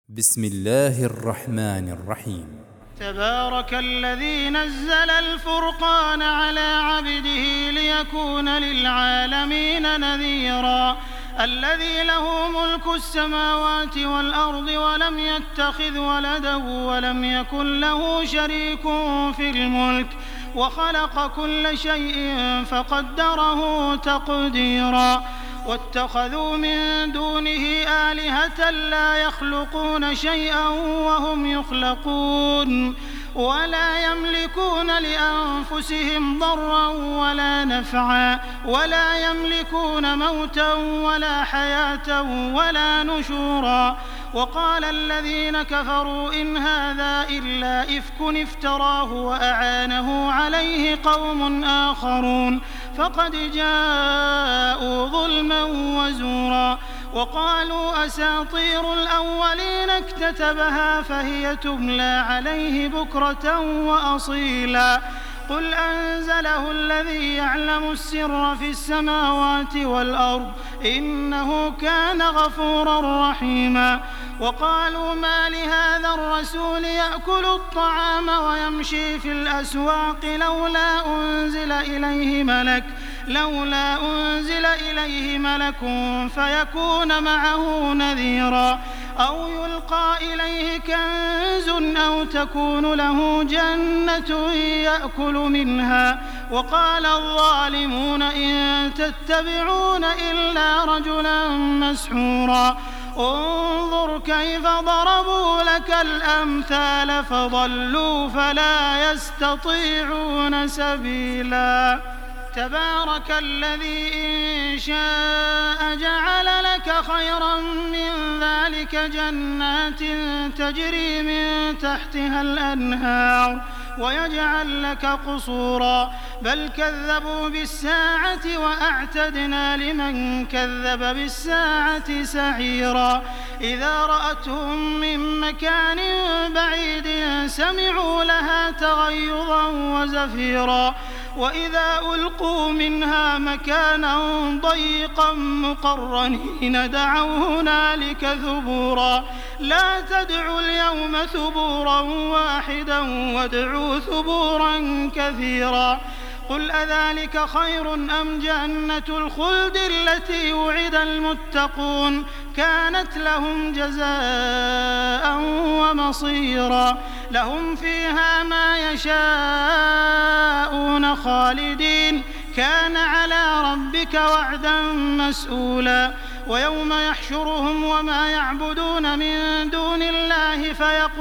بسم الله الرحمن الرحيم. تبارك الذي نزل الفرقان على عبده ليكون للعالمين نذيرا الذي له ملك السماوات والأرض ولم يتخذ ولدا ولم يكن له شريك في الملك وخلق كل شيء فقدره تقديرا واتخذوا من دونه آلهة لا يخلقون شيئا وهم يخلقون ولا يملكون لأنفسهم ضرا ولا نفعا ولا يملكون موتا ولا حياة ولا نشورا وقال الذين كفروا إن هذا إلا إفك افتراه وأعانه عليه قوم آخرون فقد جاءوا ظلما وزورا وقالوا أساطير الأولين اكتتبها فهي تملى عليه بكرة وأصيلا قل أنزله الذي يعلم السر في السماوات والأرض إنه كان غفورا رحيما وقالوا ما لهذا الرسول يأكل الطعام ويمشي في الأسواق لولا أنزل إليه ملك فيكون معه نذيرا أو يلقى إليه كنز أو تكون له جنة يأكل منها وقال الظالمون إن تتبعون إلا رجلا مسحورا انظر كيف ضربوا لك الأمثال فضلوا فلا يستطيعون سبيلا تبارك الذي إن شاء جعل لك خيرا من ذلك جنات تجري من تحتها الأنهار ويجعل لك قصورا بل كذبوا بالساعة وأعتدنا لمن كذب بالساعة سعيرا إذا رأتهم من مكان بعيد سمعوا لها تغيظا وزفيرا وإذا ألقوا منها مكانا ضيقا مقرنين دعوا هنالك ثبورا لا تدعوا اليوم ثبورا واحدا وادعوا ثبورا كثيرا قل أذلك خير أم جنة الخلد التي وعد المتقون كانت لهم جزاء ومصيرا لهم فيها ما يشاءون خالدين كان على ربك وعدا مسئولا ويوم يحشرهم وما يعبدون من دون الله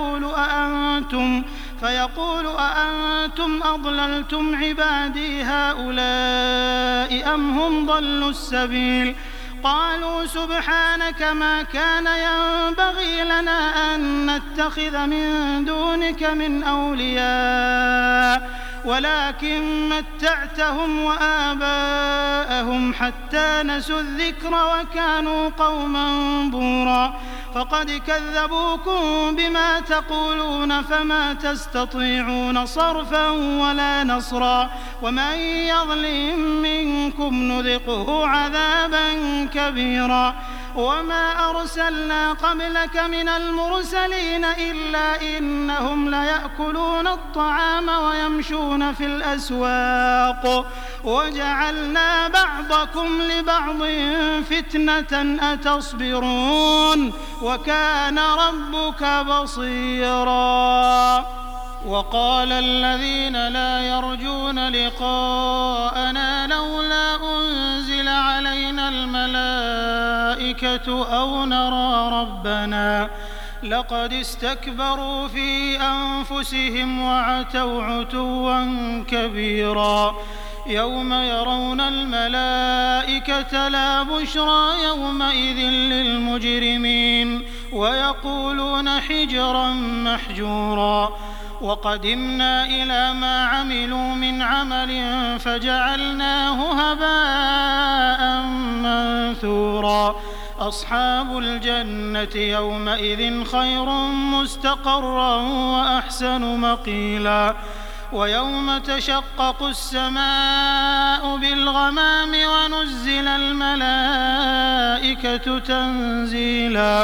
فيقول أأنتم أضللتم عبادي هؤلاء أم هم ضلوا السبيل قالوا سبحانك ما كان ينبغي لنا أن نتخذ من دونك من أولياء ولكن متعتهم وآباءهم حتى نسوا الذكر وكانوا قوما بورا فقد كذبوكم بما تقولون فما تستطيعون صرفا ولا نصرا ومن يظلم منكم نذقه عذابا كبيرا وما أرسلنا قبلك من المرسلين إلا إنهم ليأكلون الطعام ويمشون في الأسواق وجعلنا بعضكم لبعض فتنة أتصبرون وكان ربك بصيرا وقال الذين لا يرجون لقاءنا لولا أنزل علينا الملائكة أو نرى ربنا لقد استكبروا في أنفسهم وعتوا عتوا كبيرا يوم يرون الملائكة لا بشرى يومئذ للمجرمين ويقولون حجرا محجورا وقدمنا إلى ما عملوا من عمل فجعلناه هباء منثورا أصحاب الجنة يومئذ خير مستقرا وأحسن مقيلا ويوم تشقق السماء بالغمام ونزل الملائكة تنزيلا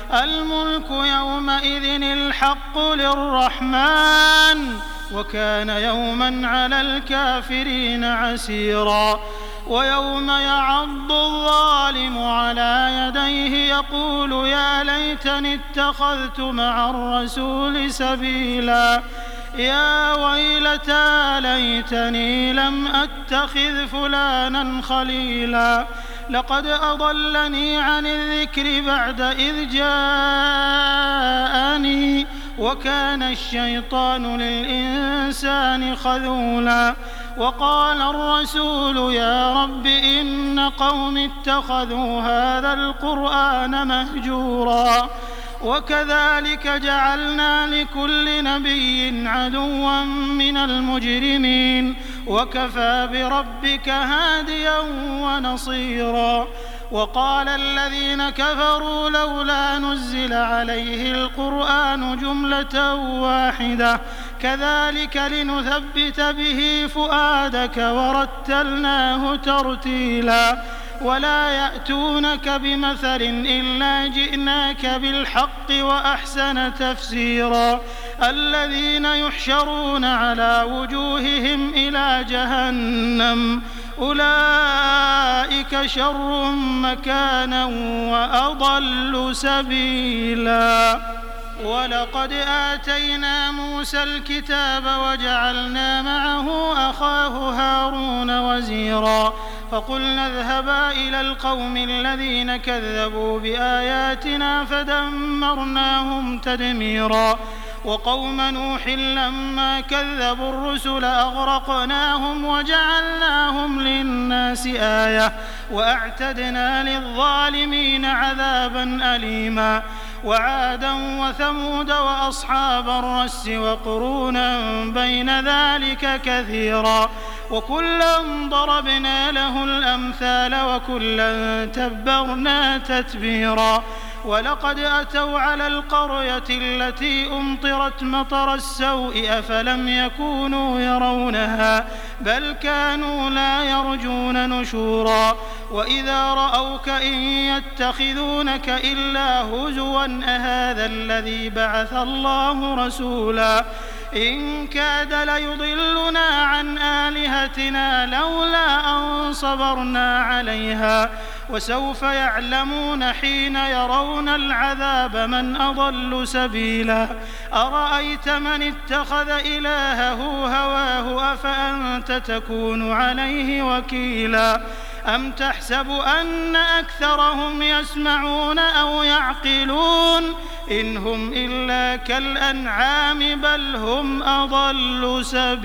الملك يومئذ الحق للرحمن وكان يوما على الكافرين عسيرا ويوم يعض الظالم على يديه يقول يا ليتني اتخذت مع الرسول سبيلا يا ويلتى ليتني لم أتخذ فلانا خليلا لقد أضلني عن الذكر بعد إذ جاءني وكان الشيطان للإنسان خذولا وقال الرسول يا رب إن قوم اتخذوا هذا القرآن مهجورا وكذلك جعلنا لكل نبي عدوا من المجرمين وكفى بربك هاديا ونصيرا وقال الذين كفروا لولا نزل عليه القرآن جملة واحدة كذلك لنثبت به فؤادك ورتلناه ترتيلا ولا يأتونك بمثل إلا جئناك بالحق وأحسن تفسيرا الذين يحشرون على وجوههم إلى جهنم أولئك شر مكانا وأضل سبيلا ولقد آتينا موسى الكتاب وجعلنا معه أخاه هارون وزيرا فقلنا اذهبا إلى القوم الذين كذبوا بآياتنا فدمرناهم تدميرا وقوم نوح لما كذبوا الرسل أغرقناهم وجعلناهم للناس آية وأعتدنا للظالمين عذابا أليما وعادا وثمود وأصحاب الرس وقرونا بين ذلك كثيرا وكلا ضربنا له الأمثال وكلا تبرنا تتبيرا ولقد أتوا على القرية التي أمطرت مطر السوء أفلم يكونوا يرونها بل كانوا لا يرجون نشورا وإذا رأوك إن يتخذونك إلا هزوا أهذا الذي بعث الله رسولا إن كاد ليضلنا عن آلهتنا لولا أن صبرنا عليها وسوف يعلمون حين يرون العذاب من أضل سبيلا أرأيت من اتخذ إلهه هواه أفأنت تكون عليه وكيلا أم تحسب أن أكثرهم يسمعون أو يعقلون إن هم إلا كالأنعام بل هم أضل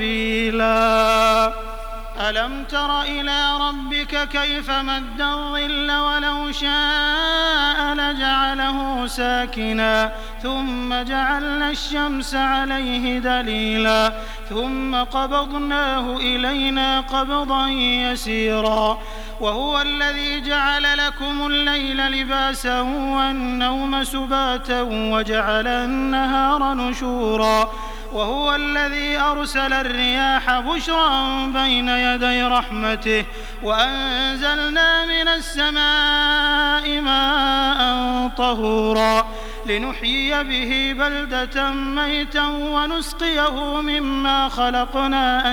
سبيلا ألم تر إلى ربك كيف مد الظل ولو شاء لجعله ساكنا ثم جعلنا الشمس عليه دليلا ثم قبضناه إلينا قبضا يسيرا وهو الذي جعل لكم الليل لباسا والنوم سباتا وجعل النهار نشورا وهو الذي أرسل الرياح بشرا بين يدي رحمته وأنزلنا من السماء ماء طهورا لنحيي به بلدة ميتا ونسقيه مما خلقنا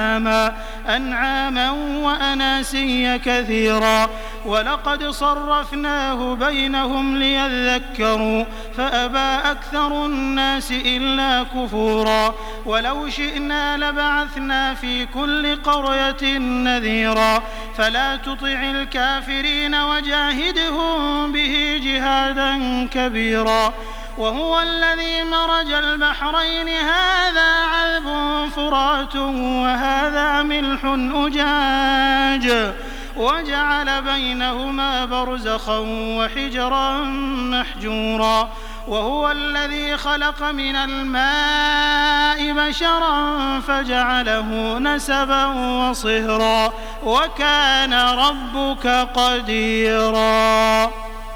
أنعاما وأناسيا كثيرا ولقد صرفناه بينهم ليذكروا فأبى أكثر الناس إلا كفورا ولو شئنا لبعثنا في كل قرية نذيرا فلا تطع الكافرين وجاهدهم به جهادا كبيرا وهو الذي مرج البحرين هذا عذب فرات وهذا ملح أجاج وجعل بينهما برزخا وحجرا محجورا وهو الذي خلق من الماء بشرا فجعله نسبا وصهرا وكان ربك قديرا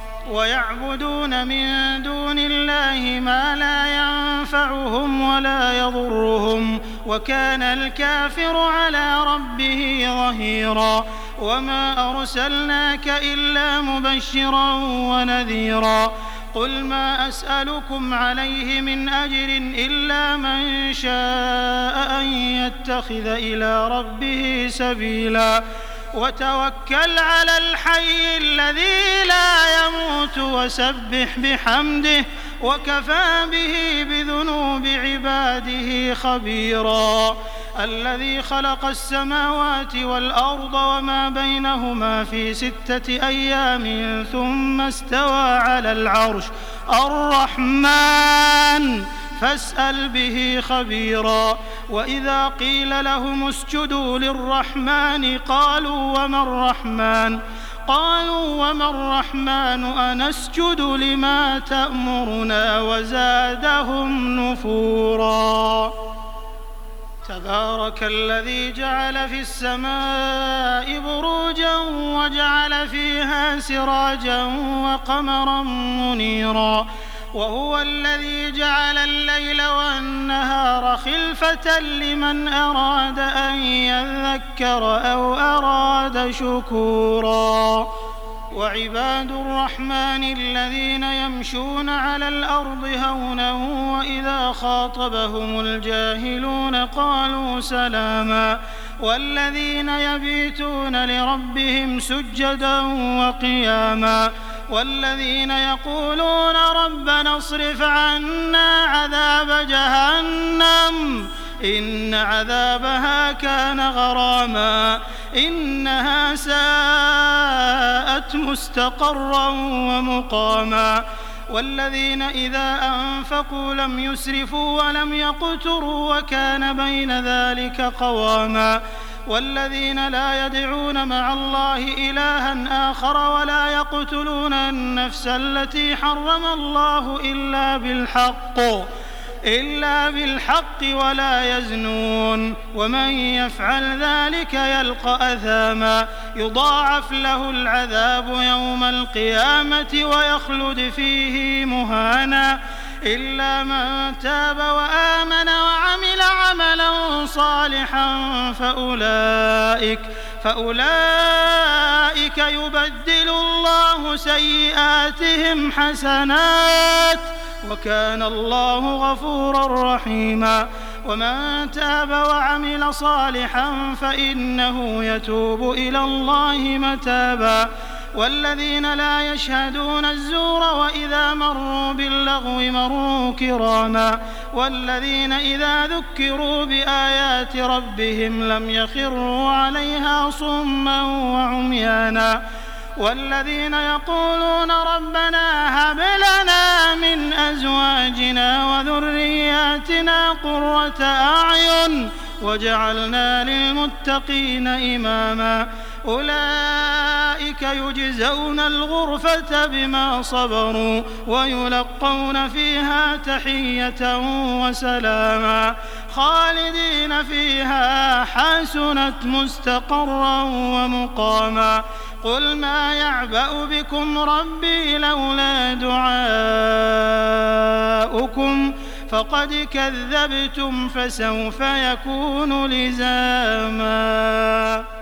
ويعبدون من دون الله ما لا ينفعهم ولا يضرهم وكان الكافر على ربه ظهيرا وما أرسلناك إلا مبشرا ونذيرا قل ما أسألكم عليه من أجر إلا من شاء أن يتخذ إلى ربه سبيلا وتوكل على الحي الذي لا يموت وسبح بحمده وكفى به بذنوب عباده خبيرا الذي خلق السماوات والأرض وما بينهما في 6 أيام ثم استوى على العرش الرحمن فاسأل به خبيرا وإذا قيل لهم اسجدوا للرحمن قالوا وما الرحمن أنسجد لما تأمرنا وزادهم نفورا تبارك الذي جعل في السماء بروجا وجعل فيها سراجا وقمرا منيرا وهو الذي جعل الليل والنهار خلفة لمن أراد أن يذكر أو أراد شكورا وعباد الرحمن الذين يمشون على الأرض هونا وإذا خاطبهم الجاهلون قالوا سلاما والذين يبيتون لربهم سجدا وقياما والذين يقولون ربنا اصرف عنا عذاب جهنم إن عذابها كان غراما إنها ساءت مستقرا ومقاما والذين إذا أنفقوا لم يسرفوا ولم يقتروا وكان بين ذلك قواما والذين لا يدعون مع الله إلها آخر ولا يقتلون النفس التي حرم الله إلا بالحق ولا يزنون ومن يفعل ذلك يلقى أثاما يضاعف له العذاب يوم القيامة ويخلد فيه مهانا إلا من تاب وآمن وعمل عملا صالحا فأولئك يبدل الله سيئاتهم حسنات وكان الله غفورا رحيما ومن تاب وعمل صالحا فإنه يتوب إلى الله متابا والذين لا يشهدون الزور وإذا مروا باللغو مروا كراما والذين إذا ذكروا بآيات ربهم لم يخروا عليها صما وعميانا والذين يقولون ربنا هب لنا من أزواجنا وذرياتنا قرة أعين وجعلنا للمتقين إماما أولئك يجزون الغرفة بما صبروا ويلقون فيها تحية وسلاما خالدين فيها حسنت مستقرا ومقاما قل ما يعبأ بكم ربي لولا دعاؤكم فقد كذبتم فسوف يكون لزاما